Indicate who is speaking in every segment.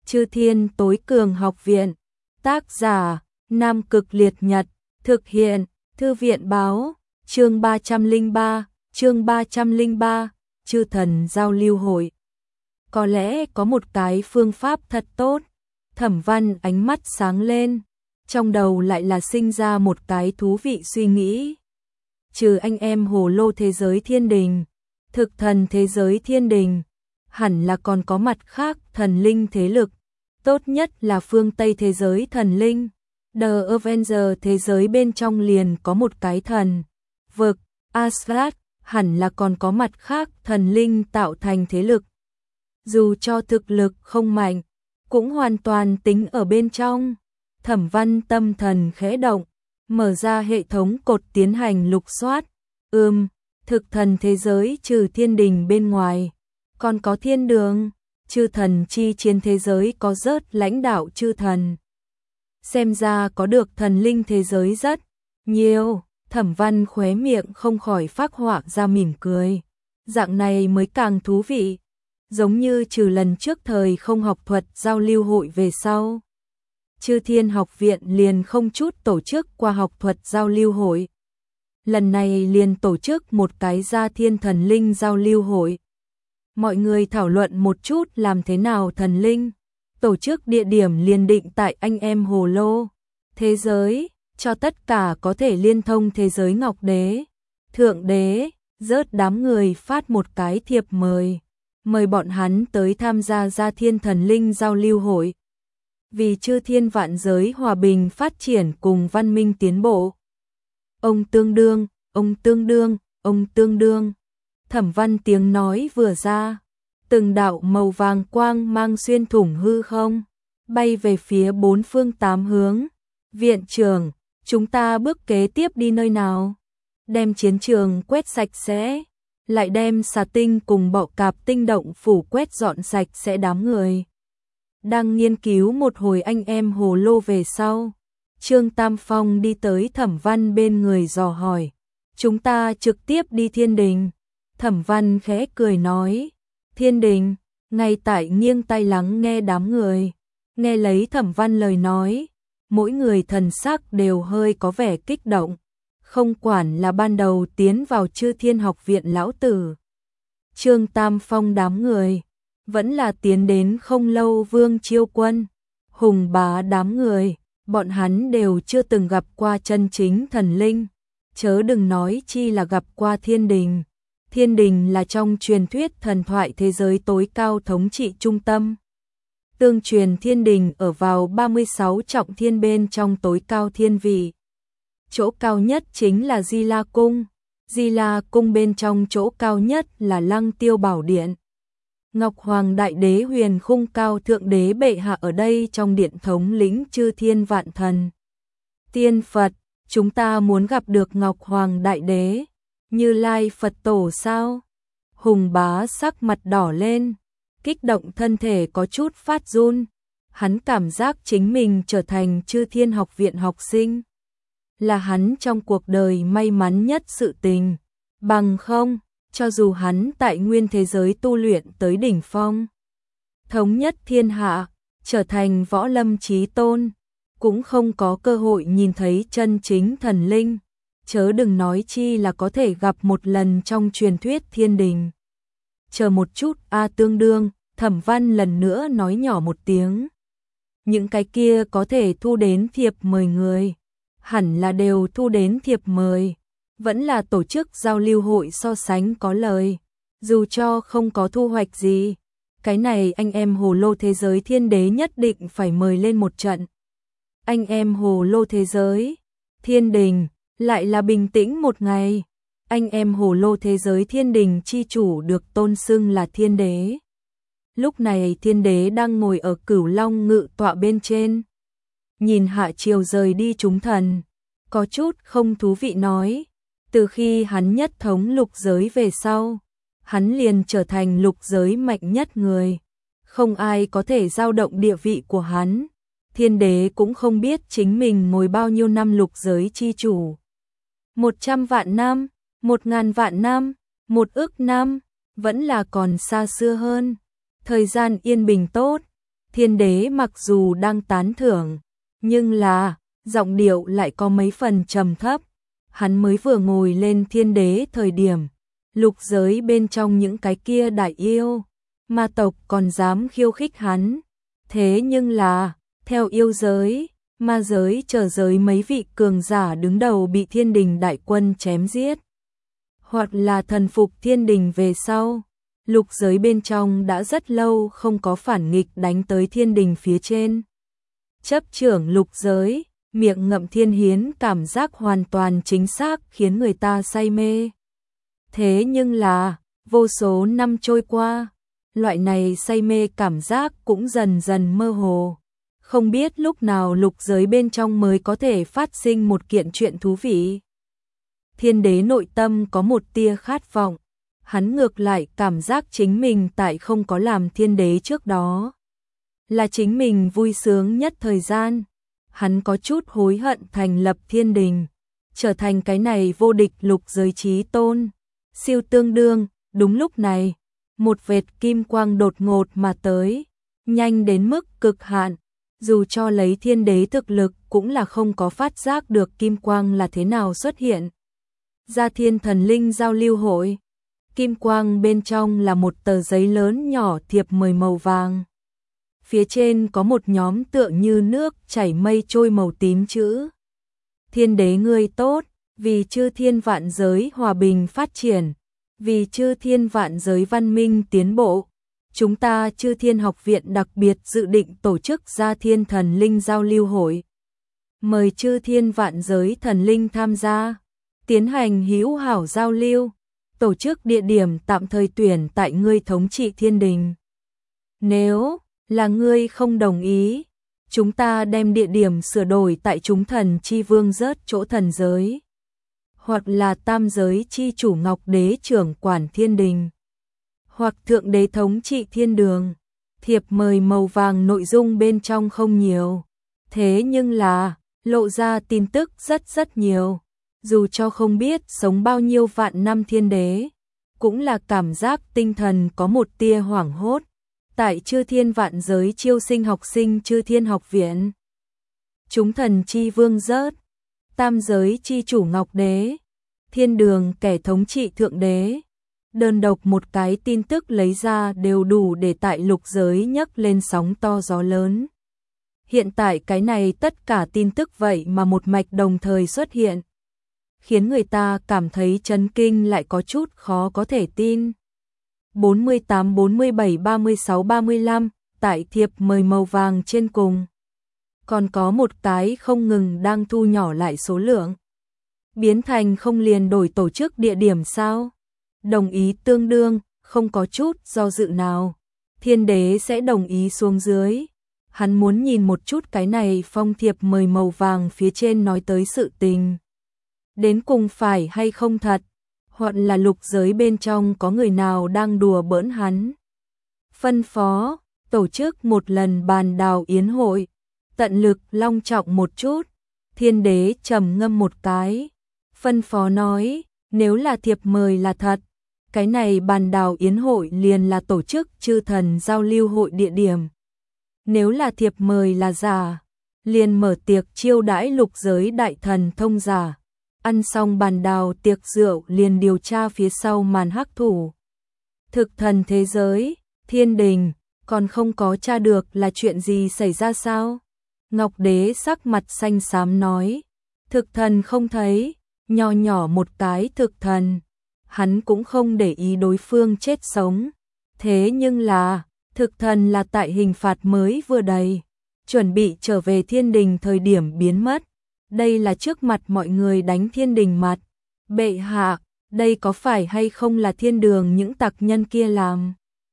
Speaker 1: Chư Thiên Tối Cường Học Viện. Tác giả: Nam Cực Liệt Nhật. Thực hiện: Thư viện báo. Chương 303, Chư Thần Giao Lưu Hội. Có lẽ có một cái phương pháp thật tốt. Thẩm Văn ánh mắt sáng lên, trong đầu lại là sinh ra một cái thú vị suy nghĩ. Trừ anh em hồ lô thế giới thiên đình, thực thần thế giới thiên đình, hẳn là còn có mặt khác thần linh thế lực. Tốt nhất là phương Tây thế giới thần linh. The Avenger thế giới bên trong liền có một cái thần vực, Asgard, hẳn là còn có mặt khác thần linh tạo thành thế lực. Dù cho thực lực không mạnh, cũng hoàn toàn tính ở bên trong. Thẩm Văn tâm thần khẽ động, mở ra hệ thống cột tiến hành lục soát. Thực thần thế giới trừ thiên đình bên ngoài, còn có thiên đường, chư thần chi chiến thế giới có rớt lãnh đạo chư thần. Xem ra có được thần linh thế giới rất nhiều. Thẩm Văn khóe miệng không khỏi phác họa ra mỉm cười. Dạng này mới càng thú vị. Giống như trừ lần trước thời không học thuật giao lưu hội về sau, Chư Thiên Học Viện liền không chút tổ chức qua học thuật giao lưu hội. Lần này liền tổ chức một cái gia thiên thần linh giao lưu hội. Mọi người thảo luận một chút làm thế nào thần linh. Tổ chức địa điểm liền định tại anh em hồ lô thế giới, cho tất cả có thể liên thông thế giới Ngọc Đế. Thượng Đế rớt đám người phát một cái thiệp mời, mời bọn hắn tới tham gia gia thiên thần linh giao lưu hội. Vì chư thiên vạn giới hòa bình phát triển cùng văn minh tiến bộ. Ông tương đương. Thẩm Văn tiếng nói vừa ra, từng đạo màu vàng quang mang xuyên thủng hư không, bay về phía bốn phương tám hướng. Viện trưởng, chúng ta bước kế tiếp đi nơi nào? Đem chiến trường quét sạch sẽ, lại đem xà tinh cùng bọ cạp tinh động phủ quét dọn sạch sẽ đám người. Đang nghiên cứu một hồi anh em hồ lô về sau, Trương Tam Phong đi tới Thẩm Văn bên người dò hỏi. Chúng ta trực tiếp đi thiên đình. Thẩm Văn khẽ cười nói. Thiên đình, ngay tại nghiêng tai lắng nghe đám người. Nghe lấy Thẩm Văn lời nói, mỗi người thần sắc đều hơi có vẻ kích động. Không quản là ban đầu tiến vào Chư Thiên Học Viện lão tử, Trương Tam Phong đám người, vẫn là tiến đến không lâu Vương Chiêu Quân, Hùng Bá đám người, bọn hắn đều chưa từng gặp qua chân chính thần linh, chớ đừng nói chi là gặp qua thiên đình. Thiên đình là trong truyền thuyết thần thoại thế giới tối cao thống trị trung tâm. Tương truyền thiên đình ở vào 36 trọng thiên bên trong tối cao thiên vị. Chỗ cao nhất chính là Di La Cung. Di La Cung bên trong chỗ cao nhất là Lăng Tiêu Bảo Điện. Ngọc Hoàng Đại Đế Huyền Khung Cao Thượng Đế bệ hạ ở đây trong điện thống lĩnh chư thiên vạn thần. Tiên Phật, chúng ta muốn gặp được Ngọc Hoàng Đại Đế. Như Lai Phật Tổ sao? Hùng Bá sắc mặt đỏ lên, kích động thân thể có chút phát run. Hắn cảm giác chính mình trở thành Chư Thiên Học Viện học sinh, là hắn trong cuộc đời may mắn nhất sự tình. Bằng không, cho dù hắn tại nguyên thế giới tu luyện tới đỉnh phong, thống nhất thiên hạ, trở thành võ lâm chí tôn, cũng không có cơ hội nhìn thấy chân chính thần linh. Chớ đừng nói chi là có thể gặp một lần trong truyền thuyết thiên đình. Chờ một chút, tương đương, Thẩm Văn lần nữa nói nhỏ một tiếng. Những cái kia có thể thu đến thiệp mời người, hẳn là đều thu đến thiệp mời. Vẫn là tổ chức giao lưu hội so sánh có lời. Dù cho không có thu hoạch gì, cái này anh em hồ lô thế giới thiên đế nhất định phải mời lên một trận. Anh em hồ lô thế giới, thiên đình, lại là bình tĩnh một ngày. Anh em hồ lô thế giới thiên đình chi chủ được tôn xưng là thiên đế. Lúc này thiên đế đang ngồi ở Cửu Long ngự tọa bên trên, nhìn hạ triều rời đi chúng thần, có chút không thú vị nói. Từ khi hắn nhất thống lục giới về sau, hắn liền trở thành lục giới mạnh nhất người. Không ai có thể dao động địa vị của hắn. Thiên đế cũng không biết chính mình ngồi bao nhiêu năm lục giới chi chủ. 100 vạn năm, 1000 vạn năm, 1 ức năm, vẫn là còn xa xưa hơn. Thời gian yên bình tốt, Thiên đế mặc dù đang tán thưởng, nhưng là, giọng điệu lại có mấy phần trầm thấp. Hắn mới vừa ngồi lên thiên đế thời điểm, lục giới bên trong những cái kia đại yêu, ma tộc còn dám khiêu khích hắn. Thế nhưng là, theo yêu giới, ma giới trở giới mấy vị cường giả đứng đầu bị thiên đình đại quân chém giết, hoặc là thần phục thiên đình về sau, lục giới bên trong đã rất lâu không có phản nghịch đánh tới thiên đình phía trên. Chấp trưởng lục giới, miệng ngậm thiên hiến cảm giác hoàn toàn chính xác khiến người ta say mê. Thế nhưng là, vô số năm trôi qua, loại này say mê cảm giác cũng dần dần mơ hồ. Không biết lúc nào lục giới bên trong mới có thể phát sinh một kiện chuyện thú vị. Thiên đế nội tâm có một tia khát vọng, hắn ngược lại cảm giác chính mình tại không có làm thiên đế trước đó, là chính mình vui sướng nhất thời gian. Hắn có chút hối hận thành lập thiên đình, trở thành cái này vô địch lục giới chí tôn, siêu tương đương. Đúng lúc này, một vệt kim quang đột ngột mà tới, nhanh đến mức cực hạn, dù cho lấy thiên đế thực lực cũng là không có phát giác được kim quang là thế nào xuất hiện. Gia Thiên Thần Linh giao lưu hội, kim quang bên trong là một tờ giấy lớn nhỏ thiệp mời màu vàng. Phía trên có một nhóm tựa như nước chảy mây trôi màu tím chữ. Thiên đế ngươi tốt, vì chư thiên vạn giới hòa bình phát triển, vì chư thiên vạn giới văn minh tiến bộ, chúng ta chư thiên học viện đặc biệt dự định tổ chức Gia Thiên Thần Linh giao lưu hội. Mời chư thiên vạn giới thần linh tham gia, tiến hành hữu hảo giao lưu, tổ chức địa điểm tạm thời tuyển tại ngươi thống trị thiên đình. Nếu là ngươi không đồng ý, chúng ta đem địa điểm sửa đổi tại chúng thần chi vương rớt chỗ thần giới, hoặc là tam giới chi chủ Ngọc Đế trưởng quản thiên đình, hoặc thượng đế thống trị thiên đường. Thiệp mời màu vàng nội dung bên trong không nhiều, thế nhưng là lộ ra tin tức rất nhiều. Dù cho không biết sống bao nhiêu vạn năm thiên đế, cũng là cảm giác tinh thần có một tia hoảng hốt. Tại chư thiên vạn giới chiêu sinh học sinh chư thiên học viện, chúng thần chi vương rớt, tam giới chi chủ Ngọc Đế, thiên đường kẻ thống trị thượng đế. Đơn độc một cái tin tức lấy ra đều đủ để tại lục giới nhấc lên sóng to gió lớn. Hiện tại cái này tất cả tin tức vậy mà một mạch đồng thời xuất hiện, khiến người ta cảm thấy chấn kinh lại có chút khó có thể tin. 48, 47, 36, 35, tại thiệp mời màu vàng trên cùng. Còn có một cái không ngừng đang thu nhỏ lại số lượng. Biến thành không liền đổi tổ chức địa điểm sao? Đồng ý tương đương, không có chút do dự nào. Thiên đế sẽ đồng ý xuống dưới. Hắn muốn nhìn một chút cái này phong thiệp mời màu vàng phía trên nói tới sự tình. Đến cùng phải hay không thật, hoặc là lục giới bên trong có người nào đang đùa bỡn hắn. Phân phó, tổ chức một lần bàn đào yến hội, tận lực long trọng một chút. Thiên đế trầm ngâm một cái, phân phó nói, nếu là thiệp mời là thật, cái này bàn đào yến hội liền là tổ chức chư thần giao lưu hội địa điểm. Nếu là thiệp mời là giả, liền mở tiệc chiêu đãi lục giới đại thần thông giả. Ăn xong bàn đào tiệc rượu liền điều tra phía sau màn hắc thủ. Thực thần thế giới, thiên đình, còn không có tra được là chuyện gì xảy ra sao? Ngọc Đế sắc mặt xanh xám nói, thực thần không thấy, nho nhỏ một cái thực thần, hắn cũng không để ý đối phương chết sống. Thế nhưng là, thực thần là tại hình phạt mới vừa đầy, chuẩn bị trở về thiên đình thời điểm biến mất. Đây là trước mặt mọi người đánh thiên đình mặt. Bệ hạ, đây có phải hay không là thiên đường những tặc nhân kia làm?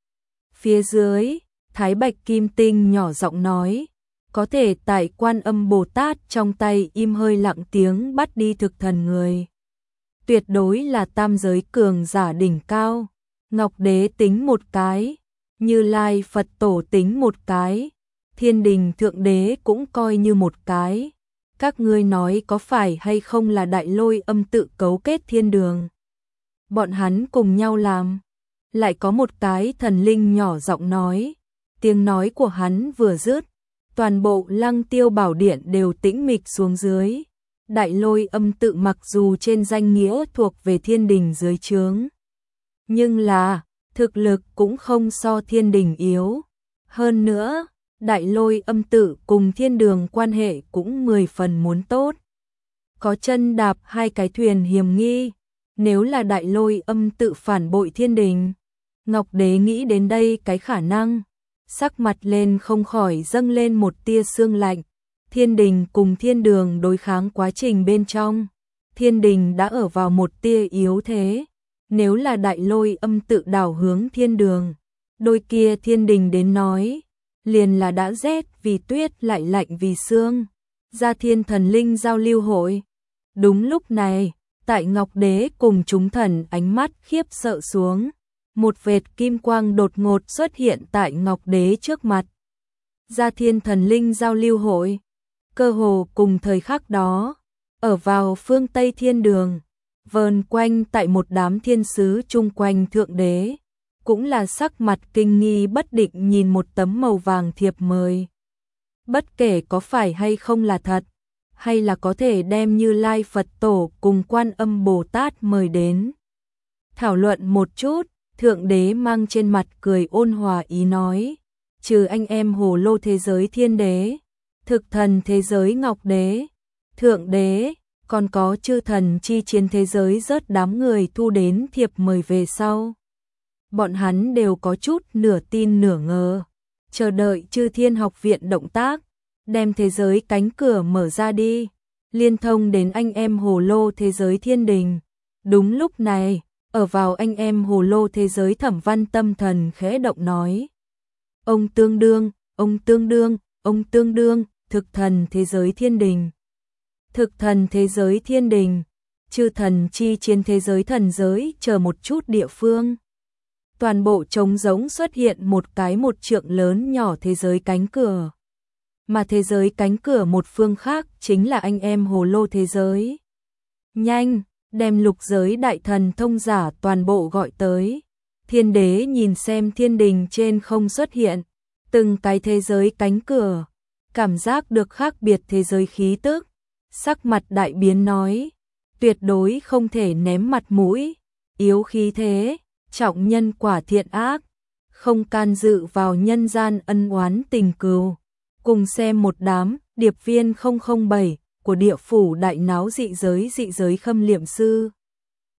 Speaker 1: Phía dưới, Thái Bạch Kim Tinh nhỏ giọng nói, có thể tại Quan Âm Bồ Tát trong tay im hơi lặng tiếng bắt đi thực thần người. Tuyệt đối là tam giới cường giả đỉnh cao. Ngọc Đế tính một cái, Như Lai Phật Tổ tính một cái, thiên đình thượng đế cũng coi như một cái. Các ngươi nói có phải hay không là Đại Lôi Âm tự cấu kết thiên đường? Bọn hắn cùng nhau làm. Lại có một cái thần linh nhỏ giọng nói, Tiếng nói của hắn vừa dứt, toàn bộ Lăng Tiêu Bảo Điện đều tĩnh mịch xuống dưới. Đại Lôi Âm tự mặc dù trên danh nghĩa thuộc về thiên đình dưới trướng, nhưng là thực lực cũng không so thiên đình yếu. Hơn nữa, Đại Lôi Âm tự cùng thiên đường quan hệ cũng 10 phần muốn tốt. Có chân đạp hai cái thuyền hiểm nghi, nếu là Đại Lôi Âm tự phản bội thiên đình. Ngọc Đế nghĩ đến đây cái khả năng, sắc mặt lên không khỏi dâng lên một tia sương lạnh. Thiên đình cùng thiên đường đối kháng quá trình bên trong, thiên đình đã ở vào một tia yếu thế. Nếu là Đại Lôi Âm tự đảo hướng thiên đường, đôi kia thiên đình đến nói, liền là đã rét vì tuyết lại lạnh vì sương. Ra Thiên Thần Linh giao lưu hội. Đúng lúc này, tại Ngọc Đế cùng chúng thần ánh mắt khiếp sợ xuống, một vệt kim quang đột ngột xuất hiện tại Ngọc Đế trước mặt. Ra Thiên Thần Linh giao lưu hội. Cơ hồ cùng thời khắc đó, ở vào phương Tây thiên đường, vờn quanh tại một đám thiên sứ chung quanh thượng đế, cũng là sắc mặt kinh nghi bất định nhìn một tấm màu vàng thiệp mời. Bất kể có phải hay không là thật, hay là có thể đem Như Lai Phật Tổ cùng Quan Âm Bồ Tát mời đến thảo luận một chút. Thượng đế mang trên mặt cười ôn hòa ý nói, trừ anh em hồ lô thế giới thiên đế, thực thần thế giới ngọc đế, thượng đế, còn có chư thần chi chiến thế giới rớt đám người thu đến thiệp mời về sau. Bọn hắn đều có chút nửa tin nửa ngờ, chờ đợi chư thiên học viện động tác, đem thế giới cánh cửa mở ra đi, liên thông đến anh em hồ lô thế giới thiên đình. Đúng lúc này, ở vào anh em hồ lô thế giới Thẩm Văn tâm thần khẽ động nói, ông tương đương, ông tương đương, ông tương đương, thực thần thế giới thiên đình. Thực thần thế giới thiên đình, chư thần chi chiến thế giới thần giới chờ một chút địa phương. Toàn bộ trống rỗng xuất hiện một cái một trượng lớn nhỏ thế giới cánh cửa. Mà thế giới cánh cửa một phương khác chính là anh em hồ lô thế giới. Nhanh, đem lục giới đại thần thông giả toàn bộ gọi tới. Thiên đế nhìn xem thiên đình trên không xuất hiện từng cái thế giới cánh cửa, cảm giác được khác biệt thế giới khí tức, sắc mặt đại biến nói, tuyệt đối không thể ném mặt mũi, yếu khí thế, trọng nhân quả thiện ác, không can dự vào nhân gian ân oán tình cừu. Cùng xem một đám điệp viên 007 của địa phủ đại náo dị giới khâm liệm sư.